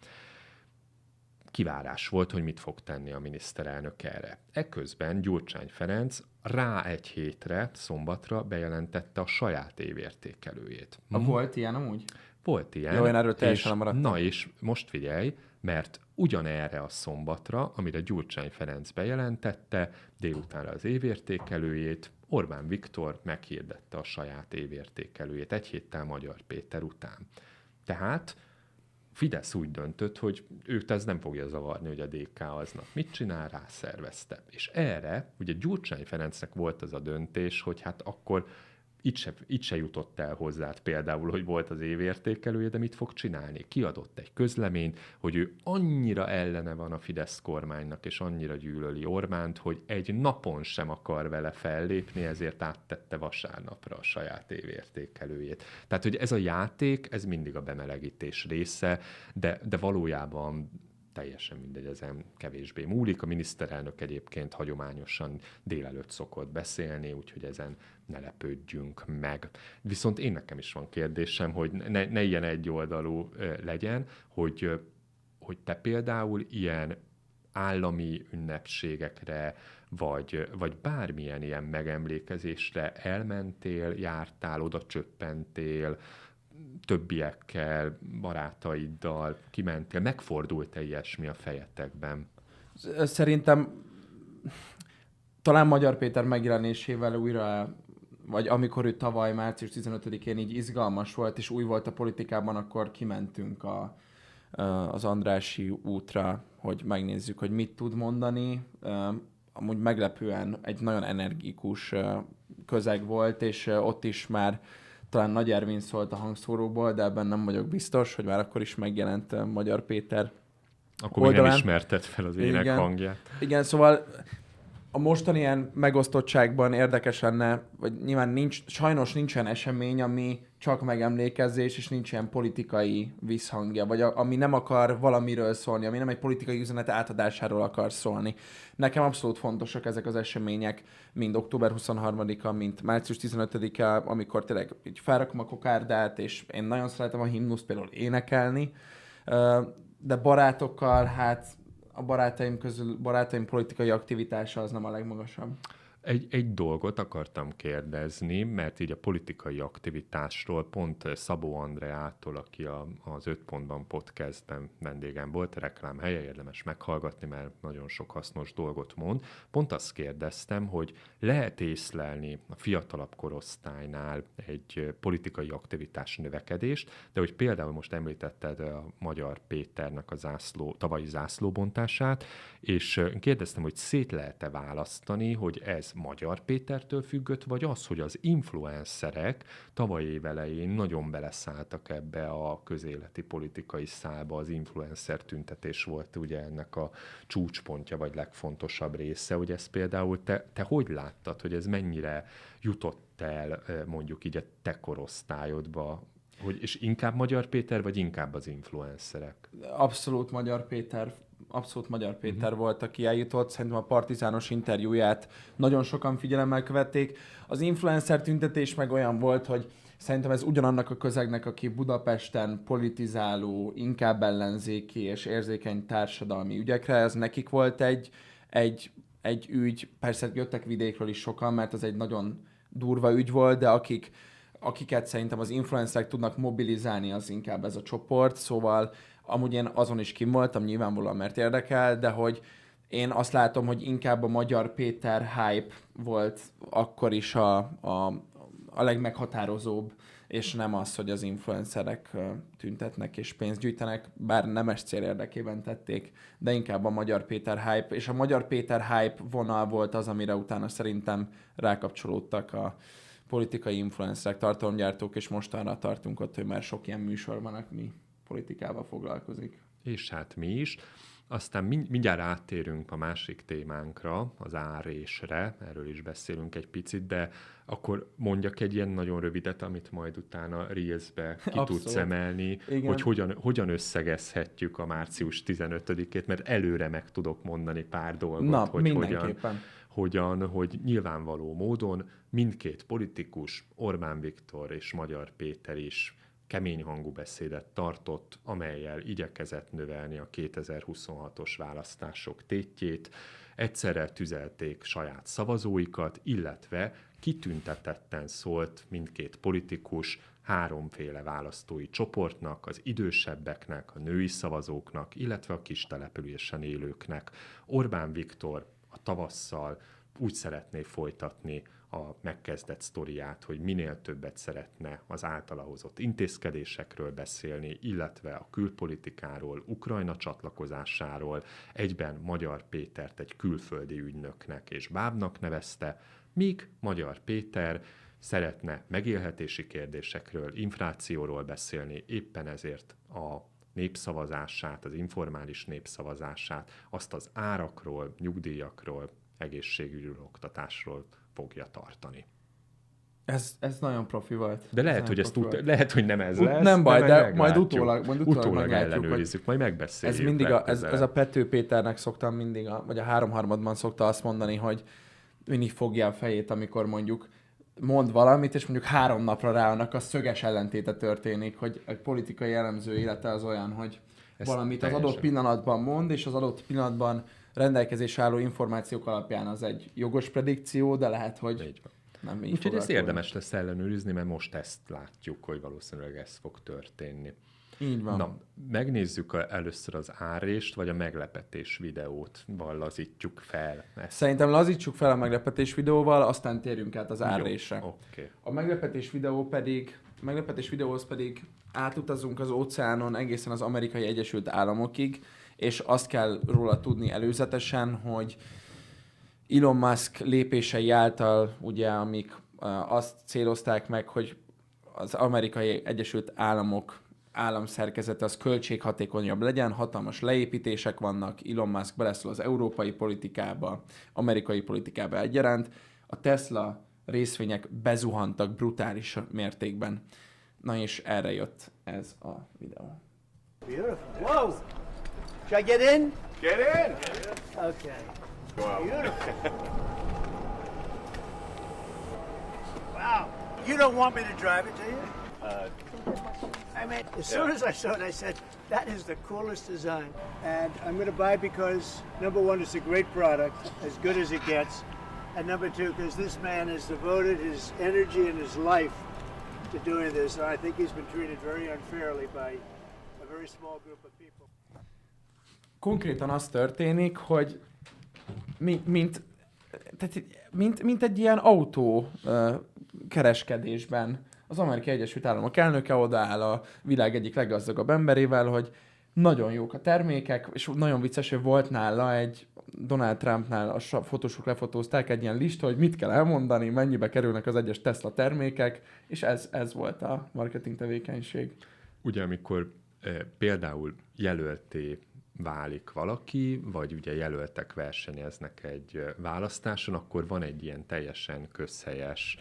Kivárás volt, hogy mit fog tenni a miniszterelnök erre. Eközben Gyurcsány Ferenc rá egy hétre, szombatra bejelentette a saját évértékelőjét. A volt ilyen amúgy? Volt ilyen. Jó, én erről teljesen maradtam. Na és most figyelj, mert ugyanerre a szombatra, amire Gyurcsány Ferenc bejelentette, délutánra az évértékelőjét, Orbán Viktor meghirdette a saját évértékelőjét egy héttel Magyar Péter után. Tehát Fidesz úgy döntött, hogy őt ez nem fogja zavarni, hogy a dé ká aznap mit csinál, rászervezte. És erre ugye Gyurcsány Ferencnek volt az a döntés, hogy hát akkor itt se, itt se jutott el hozzá például, hogy volt az évértékelője, de mit fog csinálni? Kiadott egy közleményt, hogy ő annyira ellene van a Fidesz kormánynak, és annyira gyűlöli Orbánt, hogy egy napon sem akar vele fellépni, ezért áttette vasárnapra a saját évértékelőjét. Tehát, hogy ez a játék, ez mindig a bemelegítés része, de, de valójában teljesen mindegy, ezen kevésbé múlik. A miniszterelnök egyébként hagyományosan délelőtt szokott beszélni, úgyhogy ezen ne lepődjünk meg. Viszont én nekem is van kérdésem, hogy ne, ne ilyen egyoldalú legyen, hogy, hogy te például ilyen állami ünnepségekre, vagy, vagy bármilyen ilyen megemlékezésre elmentél, jártál, oda csöppentél, többiekkel, barátaiddal kimentél, megfordult-e ilyesmi a fejetekben? Szerintem talán Magyar Péter megjelenésével újra, vagy amikor ő tavaly március tizenötödikén így izgalmas volt, és új volt a politikában, akkor kimentünk a, az Andrássy útra, hogy megnézzük, hogy mit tud mondani. Amúgy meglepően egy nagyon energikus közeg volt, és ott is már talán Nagy Ervin szólt a hangszóróból, de ebben nem vagyok biztos, hogy már akkor is megjelent Magyar Péter Akkor még nem ismerted fel az ének Igen. hangját. Igen, szóval a mostani ilyen megosztottságban érdekes lenne, vagy nyilván nincs, sajnos nincs olyan esemény, ami csak megemlékezés, és nincs ilyen politikai visszhangja, vagy a, ami nem akar valamiről szólni, ami nem egy politikai üzenet átadásáról akar szólni. Nekem abszolút fontosak ezek az események, mind október huszonharmadika, mint március tizenötödike, amikor tényleg így felrakom a kokárdát, és én nagyon szeretem a himnuszt például énekelni, de barátokkal, hát a barátaim közül, barátaim politikai aktivitása az nem a legmagasabb. Egy, egy dolgot akartam kérdezni, mert így a politikai aktivitásról pont Szabó Andreától, aki a, az Öt Pontban podcastben vendégem volt, reklámhelye, érdemes meghallgatni, mert nagyon sok hasznos dolgot mond. Pont azt kérdeztem, hogy lehet észlelni a fiatalabb korosztálynál egy politikai aktivitás növekedést, de hogy például most említetted a Magyar Péternek a zászló, tavalyi zászlóbontását, és kérdeztem, hogy szét lehet-e választani, hogy ez Magyar Pétertől függött, vagy az, hogy az influencerek tavaly év elején nagyon beleszálltak ebbe a közéleti politikai szálba, az influencer tüntetés volt ugye ennek a csúcspontja, vagy legfontosabb része, hogy ez például te, te hogy láttad, hogy ez mennyire jutott el mondjuk így a te korosztályodba, hogy, és inkább Magyar Péter, vagy inkább az influencerek? Abszolút Magyar Péter Abszolút Magyar Péter uh-huh. volt, aki eljutott. Szerintem a Partizános interjúját nagyon sokan figyelemmel követték. Az influencer tüntetés meg olyan volt, hogy szerintem ez ugyanannak a közegnek, aki Budapesten politizáló, inkább ellenzéki és érzékeny társadalmi ügyekre, ez nekik volt egy, egy, egy ügy. Persze jöttek vidékről is sokan, mert ez egy nagyon durva ügy volt, de akik, akiket szerintem az influencerek tudnak mobilizálni, az inkább ez a csoport. Szóval amúgy én azon is kim voltam, nyilvánvalóan, mert érdekel, de hogy én azt látom, hogy inkább a Magyar Péter hype volt akkor is a, a, a legmeghatározóbb, és nem az, hogy az influencerek tüntetnek és pénzt gyűjtenek, bár nemes cél érdekében tették, de inkább a Magyar Péter hype, és a Magyar Péter hype vonal volt az, amire utána szerintem rákapcsolódtak a politikai influencerek, tartalomgyártók, és mostanra tartunk ott, hogy már sok ilyen műsor van, ami politikával foglalkozik. És hát mi is. Aztán mindjárt áttérünk a másik témánkra, az árésre, erről is beszélünk egy picit, de akkor mondjak egy ilyen nagyon rövidet, amit majd utána Reelsbe ki Abszolút. tudsz emelni, Igen. hogy hogyan, hogyan összegezhetjük a március tizenötödikét, mert előre meg tudok mondani pár dolgot, Na, hogy mindenképpen. hogyan, hogyan, hogy nyilvánvaló módon mindkét politikus, Orbán Viktor és Magyar Péter is kemény hangú beszédet tartott, amellyel igyekezett növelni a kétezer-huszonhatos választások tétjét, egyszerre tüzelték saját szavazóikat, illetve kitüntetetten szólt mindkét politikus háromféle választói csoportnak, az idősebbeknek, a női szavazóknak, illetve a kis településen élőknek. Orbán Viktor a tavasszal úgy szeretné folytatni a megkezdett sztoriát, hogy minél többet szeretne az általa hozott intézkedésekről beszélni, illetve a külpolitikáról, Ukrajna csatlakozásáról, egyben Magyar Pétert egy külföldi ügynöknek és bábnak nevezte, míg Magyar Péter szeretne megélhetési kérdésekről, inflációról beszélni, éppen ezért a népszavazását, az informális népszavazását, azt az árakról, nyugdíjakról, egészségügyről, oktatásról fogja tartani. Ez, ez nagyon profi volt. De lehet, hogy, ezt ut- lehet, hogy nem ez lesz. Nem baj, de, de majd utólag, majd utólag, utólag meglátjuk, ellenőrizzük, majd megbeszéljük. Ez mindig a, ez, ez a Pető Péternek szoktam mindig, a, vagy a háromharmadban szokta azt mondani, hogy mindig fogja a fejét, amikor mondjuk mond valamit, és mondjuk három napra rá annak a szöges ellentéte történik, hogy egy politikai elemző élete az olyan, hogy ez valamit teljesen. Az adott pillanatban mond, és az adott pillanatban rendelkezésre álló információk alapján az egy jogos predikció, de lehet, hogy nem így. Úgyhogy ezt érdemes lesz ellenőrizni, mert most ezt látjuk, hogy valószínűleg ez fog történni. Így van. Na, megnézzük a, először az árést, vagy a meglepetés videót, val lazítjuk fel ezt. Szerintem lazítsuk fel a meglepetés videóval, aztán térjünk át az árésre. Jó, okay. A meglepetés videó pedig, a meglepetés videóhoz pedig átutazunk az óceánon egészen az Amerikai Egyesült Államokig, és azt kell róla tudni előzetesen, hogy Elon Musk lépései által, ugye, amik azt célozták meg, hogy az Amerikai Egyesült Államok államszerkezete az költséghatékonyabb legyen, hatalmas leépítések vannak, Elon Musk beleszól az európai politikába, amerikai politikába egyaránt. A Tesla részvények bezuhantak brutális mértékben. Na és erre jött ez a videó. Beautiful. Whoa! Should I get in? Get in! Okay. Beautiful. Wow. You don't want me to drive it, do you? Uh, I mean, as soon as I saw it, I said, that is the coolest design. And I'm going to buy it because, number one, it's a great product, as good as it gets. And number two, because this man has devoted his energy and his life to doing this. And I think he's been treated very unfairly by a very small group of people. Konkrétan az történik, hogy mint, mint, tehát mint, mint egy ilyen autó uh, kereskedésben az Amerikai Egyesült Államok elnöke odaáll a világ egyik leggazdagabb emberével, hogy nagyon jók a termékek, és nagyon vicces, hogy volt nála egy Donald Trumpnál a fotósok lefotózták egy ilyen lista, hogy mit kell elmondani, mennyibe kerülnek az egyes Tesla termékek, és ez, ez volt a marketing tevékenység. Ugye, amikor e, például jelölté válik valaki, vagy ugye jelöltek versenyeznek egy választáson, akkor van egy ilyen teljesen közhelyes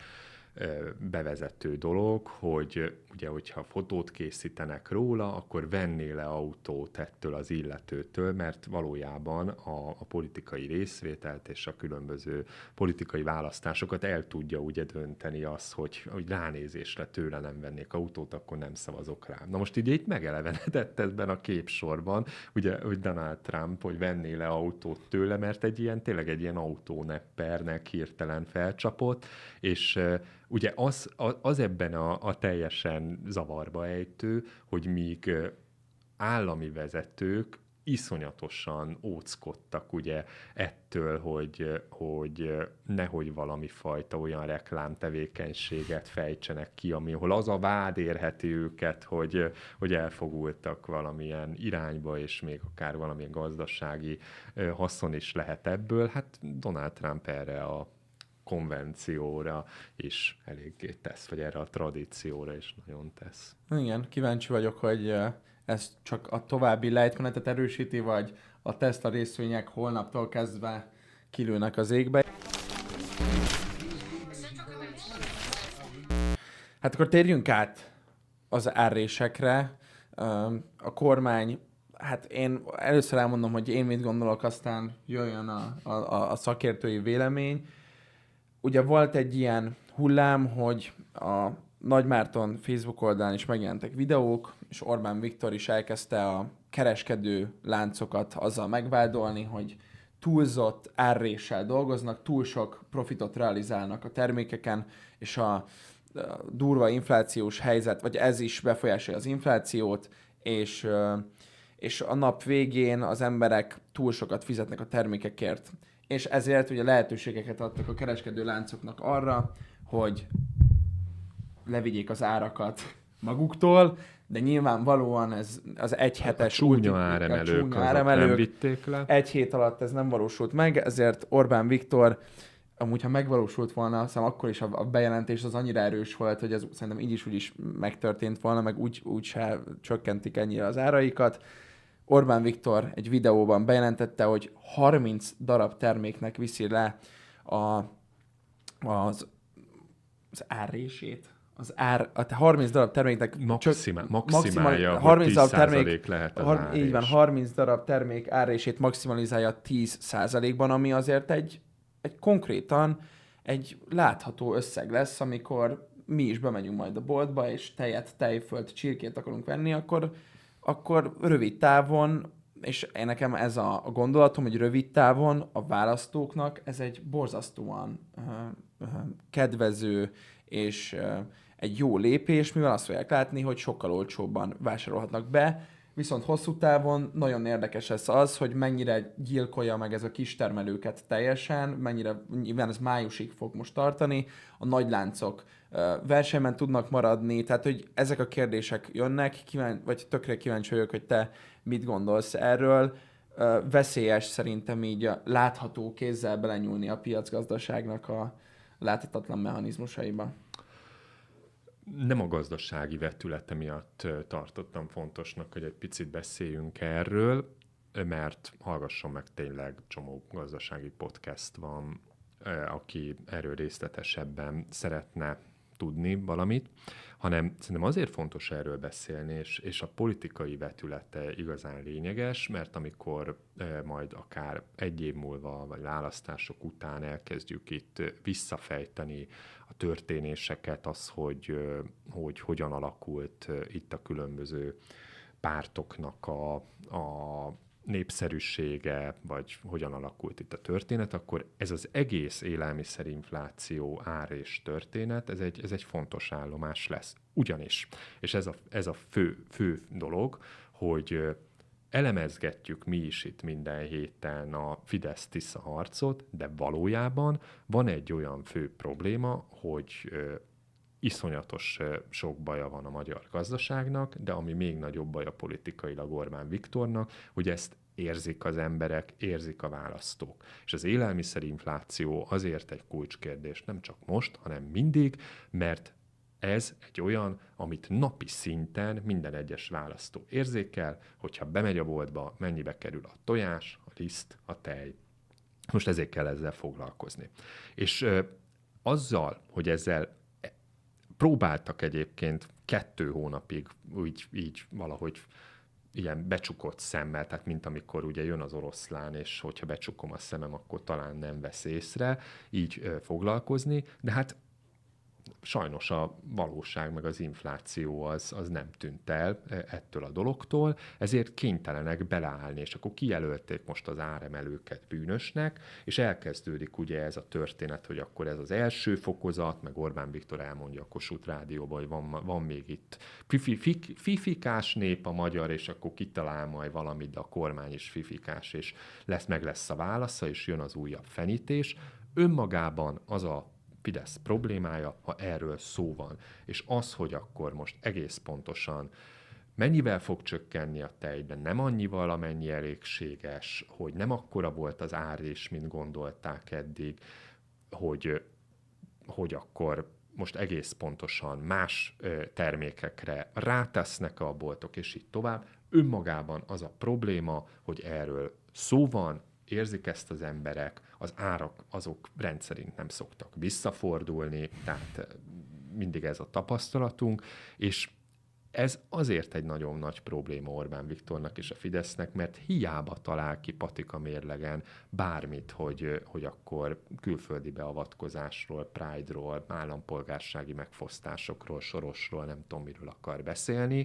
bevezető dolog, hogy ugye, hogyha fotót készítenek róla, akkor venné le autót ettől az illetőtől, mert valójában a, a politikai részvételt és a különböző politikai választásokat el tudja ugye dönteni az, hogy, hogy ránézésre tőle nem vennék autót, akkor nem szavazok rá. Na most ugye itt megelevenedett ebben a képsorban, ugye, hogy Donald Trump, hogy venné le autót tőle, mert egy ilyen, tényleg egy ilyen autóneppernek hirtelen felcsapott, és ugye az, az ebben a, a teljesen zavarba ejtő, hogy míg állami vezetők iszonyatosan óckodtak ugye ettől, hogy, hogy nehogy valami fajta olyan reklámtevékenységet fejtsenek ki, amihol az a vád érheti őket, hogy, hogy elfogultak valamilyen irányba, és még akár valamilyen gazdasági haszon is lehet ebből. Hát Donald Trump erre a konvencióra is eléggé tesz, vagy erre a tradícióra is nagyon tesz. Igen, kíváncsi vagyok, hogy ez csak a további lejtmenetet erősíti, vagy a Tesla részvények holnaptól kezdve kilőnek az égbe. Hát akkor térjünk át az árrésekre. A kormány, hát én először elmondom, hogy én mit gondolok, aztán jöjjön a, a, a szakértői vélemény. Ugye volt egy ilyen hullám, hogy a Nagymárton Facebook oldalán is megjelentek videók, és Orbán Viktor is elkezdte a kereskedő láncokat azzal megvádolni, hogy túlzott árréssel dolgoznak, túl sok profitot realizálnak a termékeken, és a, a durva inflációs helyzet, vagy ez is befolyásolja az inflációt, és, és a nap végén az emberek túl sokat fizetnek a termékekért. És ezért ugye lehetőségeket adtak a kereskedő láncoknak arra, hogy levigyék az árakat maguktól, de nyilvánvalóan ez az egyhetes... A csúnya áremelők nem vitték le. Egy hét alatt ez nem valósult meg, ezért Orbán Viktor, amúgy ha megvalósult volna, szóval akkor is a bejelentés az annyira erős volt, hogy ez szerintem így is úgy is megtörtént volna, meg úgy, úgy se csökkentik ennyire az áraikat. Orbán Viktor egy videóban bejelentette, hogy harminc darab terméknek viszi le a, az, az árrését. Az ár, a harminc darab terméknek Maxima, maximálja, harminc darab termék lehet az har, így van, harminc darab termék árrését maximalizálja tíz százalékban, ami azért egy, egy konkrétan egy látható összeg lesz, amikor mi is bemegyünk majd a boltba, és tejet, tejfölt, csirkét akarunk venni, akkor akkor rövid távon, és én nekem ez a gondolatom, hogy rövid távon a választóknak ez egy borzasztóan uh, uh, kedvező és uh, egy jó lépés, mivel azt fogják látni, hogy sokkal olcsóbban vásárolhatnak be, viszont hosszú távon nagyon érdekes lesz az, hogy mennyire gyilkolja meg ez a kistermelőket teljesen, mennyire, nyilván ez májusig fog most tartani, a nagyláncok versenyben tudnak maradni, tehát hogy ezek a kérdések jönnek, kíván, vagy tökre kíváncsi vagyok, hogy te mit gondolsz erről. Veszélyes szerintem így a látható kézzel belenyúlni a piacgazdaságnak a láthatatlan mechanizmusaiba. nem a gazdasági vetülete miatt tartottam fontosnak, hogy egy picit beszéljünk erről, mert hallgasson meg, tényleg csomó gazdasági podcast van, aki erről részletesebben szeretne tudni valamit, hanem szerintem azért fontos erről beszélni, és, és a politikai vetülete igazán lényeges, mert amikor e, majd akár egy év múlva, vagy választások után elkezdjük itt visszafejteni a történéseket, az, hogy, hogy hogyan alakult itt a különböző pártoknak a, a népszerűsége, vagy hogyan alakult itt a történet, akkor ez az egész élelmiszerinfláció ár és történet, ez egy, ez egy fontos állomás lesz. Ugyanis, és ez a, ez a fő, fő dolog, hogy elemezgetjük mi is itt minden héten a Fidesz-Tisza harcot, de valójában van egy olyan fő probléma, hogy iszonyatos sok baja van a magyar gazdaságnak, de ami még nagyobb baja politikailag Orbán Viktornak, hogy ezt érzik az emberek, érzik a választók. És az élelmiszerinfláció azért egy kulcskérdés, nem csak most, hanem mindig, mert ez egy olyan, amit napi szinten minden egyes választó érzékel, hogyha bemegy a boltba, mennyibe kerül a tojás, a liszt, a tej. Most ezért kell ezzel foglalkozni. És ö, azzal, hogy ezzel próbáltak egyébként kettő hónapig úgy, így valahogy ilyen becsukott szemmel, tehát mint amikor ugye jön az oroszlán, és hogyha becsukom a szemem, akkor talán nem vesz észre, így ö, foglalkozni, de hát sajnos a valóság meg az infláció az, az nem tűnt el ettől a dologtól, ezért kénytelenek beleállni, és akkor kijelölték most az áremelőket bűnösnek, és elkezdődik ugye ez a történet, hogy akkor ez az első fokozat, meg Orbán Viktor elmondja a Kossuth Rádióban, hogy van, van még itt fifikás nép a magyar, és akkor kitalál majd valamit, de a kormány is fifikás, és lesz, meg lesz a válasza, és jön az újabb fenyítés. Önmagában az a Fidesz problémája, ha erről szó van. És az, hogy akkor most egész pontosan mennyivel fog csökkenni a tejben, nem annyival, amennyi elégséges, hogy nem akkora volt az árés, mint gondolták eddig, hogy, hogy akkor most egész pontosan más termékekre rátesznek a boltok, és így tovább. Önmagában az a probléma, hogy erről szó van, érzik ezt az emberek, az árak azok rendszerint nem szoktak visszafordulni, tehát mindig ez a tapasztalatunk, és ez azért egy nagyon nagy probléma Orbán Viktornak és a Fidesznek, mert hiába talál ki patika mérlegen bármit, hogy, hogy akkor külföldi beavatkozásról, Pride-ról, állampolgársági megfosztásokról, Sorosról, nem tudom miről akar beszélni,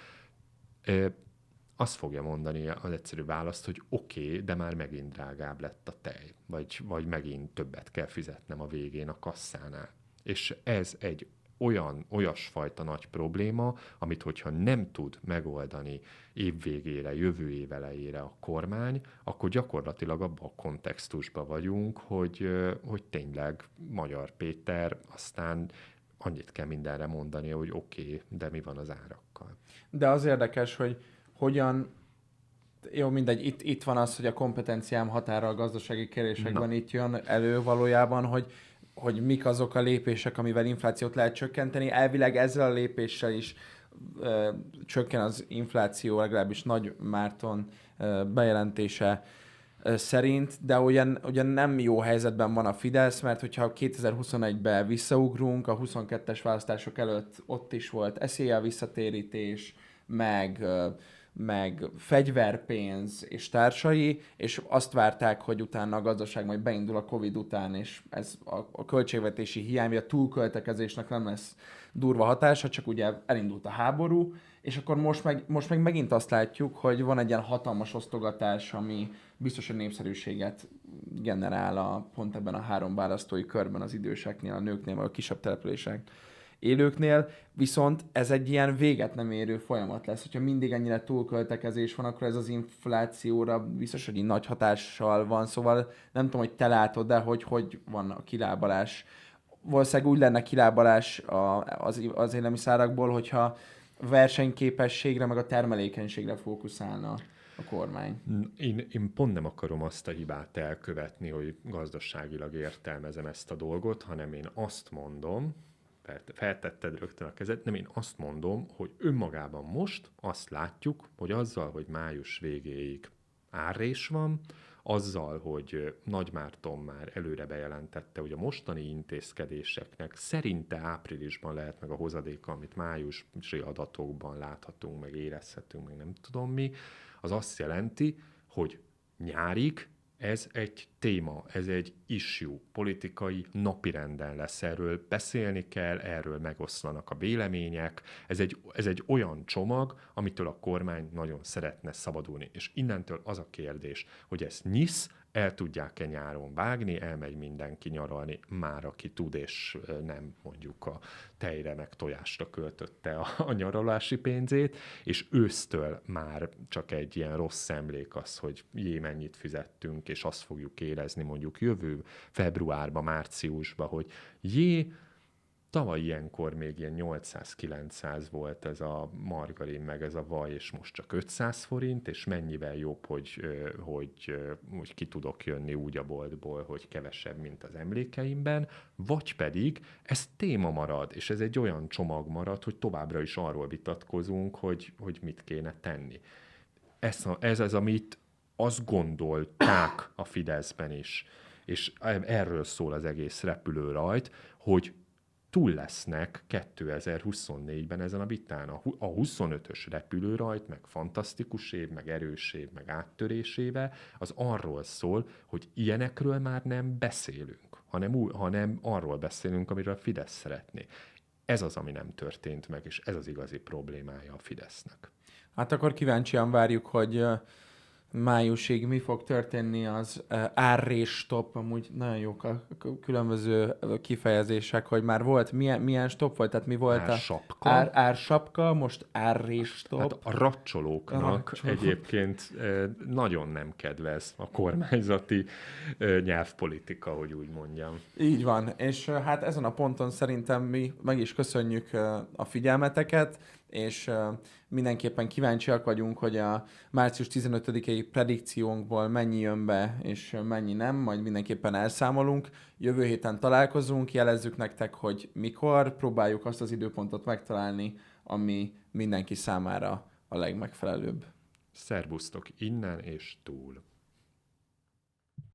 azt fogja mondani az egyszerű választ, hogy oké, okay, de már megint drágább lett a tej, vagy, vagy megint többet kell fizetnem a végén a kasszánál. És ez egy olyan, olyasfajta nagy probléma, amit hogyha nem tud megoldani évvégére, jövő év elejére a kormány, akkor gyakorlatilag abban a kontextusban vagyunk, hogy, hogy tényleg Magyar Péter aztán annyit kell mindenre mondani, hogy oké, okay, de mi van az árakkal. De az érdekes, hogy hogyan, jó, mindegy, itt, itt van az, hogy a kompetenciám határa a gazdasági kérdésekben Na. itt jön elő valójában, hogy, hogy mik azok a lépések, amivel inflációt lehet csökkenteni. Elvileg ezzel a lépéssel is ö, csökken az infláció, legalábbis Nagy Márton ö, bejelentése ö, szerint, de ugyan, ugyan nem jó helyzetben van a Fidesz, mert hogyha kétezer-huszonegyben visszaugrunk, a huszonkettes választások előtt ott is volt eszéllyel visszatérítés, meg... Ö, meg fegyverpénz és társai, és azt várták, hogy utána a gazdaság majd beindul a Covid után, és ez a, a költségvetési hiány, vagy a túlköltekezésnek nem lesz durva hatása, csak ugye elindult a háború, és akkor most meg, most meg megint azt látjuk, hogy van egy ilyen hatalmas osztogatás, ami biztos, hogy népszerűséget generál a, pont ebben a három választói körben, az időseknél, a nőknél, vagy a kisebb települések élőknél, viszont ez egy ilyen véget nem érő folyamat lesz. Hogyha mindig ennyire túlköltekezés van, akkor ez az inflációra biztos, hogy nagy hatással van, szóval nem tudom, hogy te látod, de hogy, hogy van a kilábalás. Valószínűleg úgy lenne kilábalás a, az, az élelmiszerárakból, hogyha versenyképességre, meg a termelékenységre fókuszálna a kormány. Én, én pont nem akarom azt a hibát elkövetni, hogy gazdaságilag értelmezem ezt a dolgot, hanem én azt mondom, feltetted rögtön a kezed, nem, én azt mondom, hogy önmagában most azt látjuk, hogy azzal, hogy május végéig árrés van, azzal, hogy Nagy Márton már előre bejelentette, hogy a mostani intézkedéseknek szerinte áprilisban lehet meg a hozadéka, amit májusi adatokban láthatunk, meg érezhetünk, meg nem tudom mi, az azt jelenti, hogy nyárig ez egy téma, ez egy issue, politikai napirenden lesz, erről beszélni kell, erről megoszlanak a vélemények, ez egy, ez egy olyan csomag, amitől a kormány nagyon szeretne szabadulni. És innentől az a kérdés, hogy ez nyisz, el tudják-e nyáron vágni, elmegy mindenki nyaralni, már aki tud, és nem mondjuk a tejre meg tojásra költötte a, a nyaralási pénzét, és ősztől már csak egy ilyen rossz emlék az, hogy jé, mennyit fizettünk, és azt fogjuk érezni mondjuk jövő februárban, márciusban, hogy jé, tavaly ilyenkor még ilyen nyolcszáz-kilencszáz volt ez a margarin, meg ez a vaj, és most csak ötszáz forint, és mennyivel jobb, hogy, hogy, hogy ki tudok jönni úgy a boltból, hogy kevesebb, mint az emlékeimben, vagy pedig ez téma marad, és ez egy olyan csomag marad, hogy továbbra is arról vitatkozunk, hogy, hogy mit kéne tenni. Ez, a, ez az, amit azt gondolták a Fideszben is, és erről szól az egész repülőrajt, hogy túl lesznek kétezer-huszonnégyben ezen a vitán. A huszonötös repülőrajt, meg fantasztikus év, meg erős év, meg áttörésével, az arról szól, hogy ilyenekről már nem beszélünk, hanem, hanem arról beszélünk, amiről a Fidesz szeretné. Ez az, ami nem történt meg, és ez az igazi problémája a Fidesznek. Hát akkor kíváncsian várjuk, hogy májusig mi fog történni az árrés stop, amúgy nagyon jók a különböző kifejezések, hogy már volt, milyen, milyen stop volt, tehát mi volt ársapka. a ár, ársapka, most árrés stop. Hát a racsolóknak a racsolók. Egyébként nagyon nem kedvez a kormányzati nyelvpolitika, hogy úgy mondjam. Így van, és hát ezen a ponton szerintem mi meg is köszönjük a figyelmeteket, és mindenképpen kíváncsiak vagyunk, hogy a március tizenötödikei predikciónkból mennyi jön be, és mennyi nem, majd mindenképpen elszámolunk. Jövő héten találkozunk, jelezzük nektek, hogy mikor, próbáljuk azt az időpontot megtalálni, ami mindenki számára a legmegfelelőbb. Szerbusztok innen és túl!